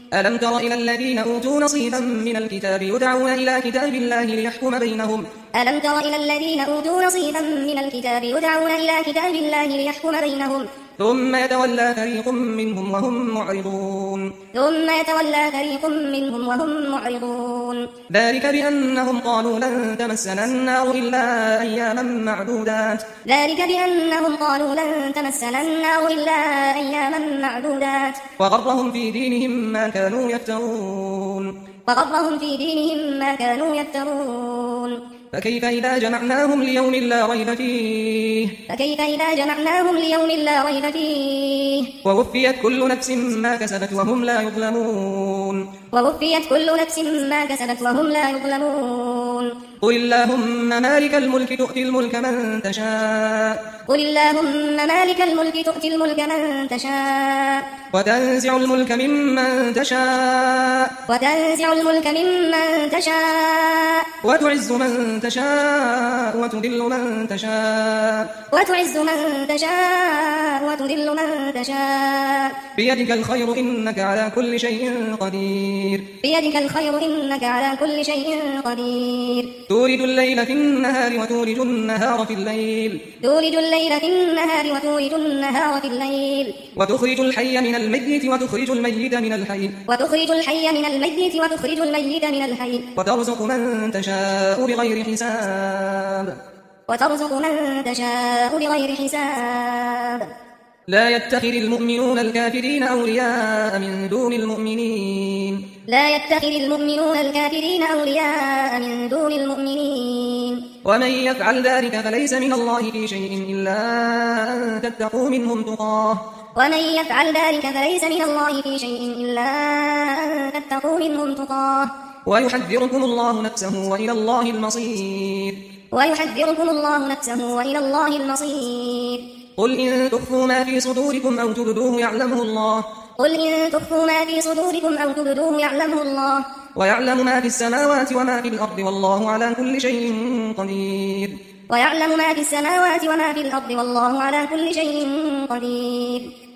ألم تر إلى الذين أوتوا نصيبا من الكتاب يدعون إلى كتاب الله ليحكم بينهم ألم تر إلى الذين أوتوا نصيبا من الكتاب يدعون إلى كتاب الله ليحكم بينهم ثم يتولى فريق منهم وهم معرضون ذلك بأنهم قالوا لن تمسنا النار إلا أياما معدودات وغرهم في دينهم ما كانوا يفترون فكيف إذا جمعناهم ليوم لا ريب فيه ووفيت كل نفس ما كسبت وهم لا يظلمون قل اللهم مالك الملك تؤتي الملك من تشاء وتنزع الملك ممن تشاء وتعز من تشاء وتذل من تشاء بيدك الخير إنك على كل شيء قدير تولد الليل في النهار وتولج النهار في الليل وتخرج الحي من الميت وتخرج الميت من الحي وترزق من تشاء بغير حساب لا يتخذ المؤمنون الكافرين أولياء من دون المؤمنين ومن يفعل ذلك فليس من الله في شيء إلا أن تتقوا منهم تقاه ويحذركم الله نفسه وإلى الله المصير قل إن تخفوا ما في صدوركم أو تبدوه يعلمه الله ويعلم ما في السماوات وما في الأرض والله على كل شيء قدير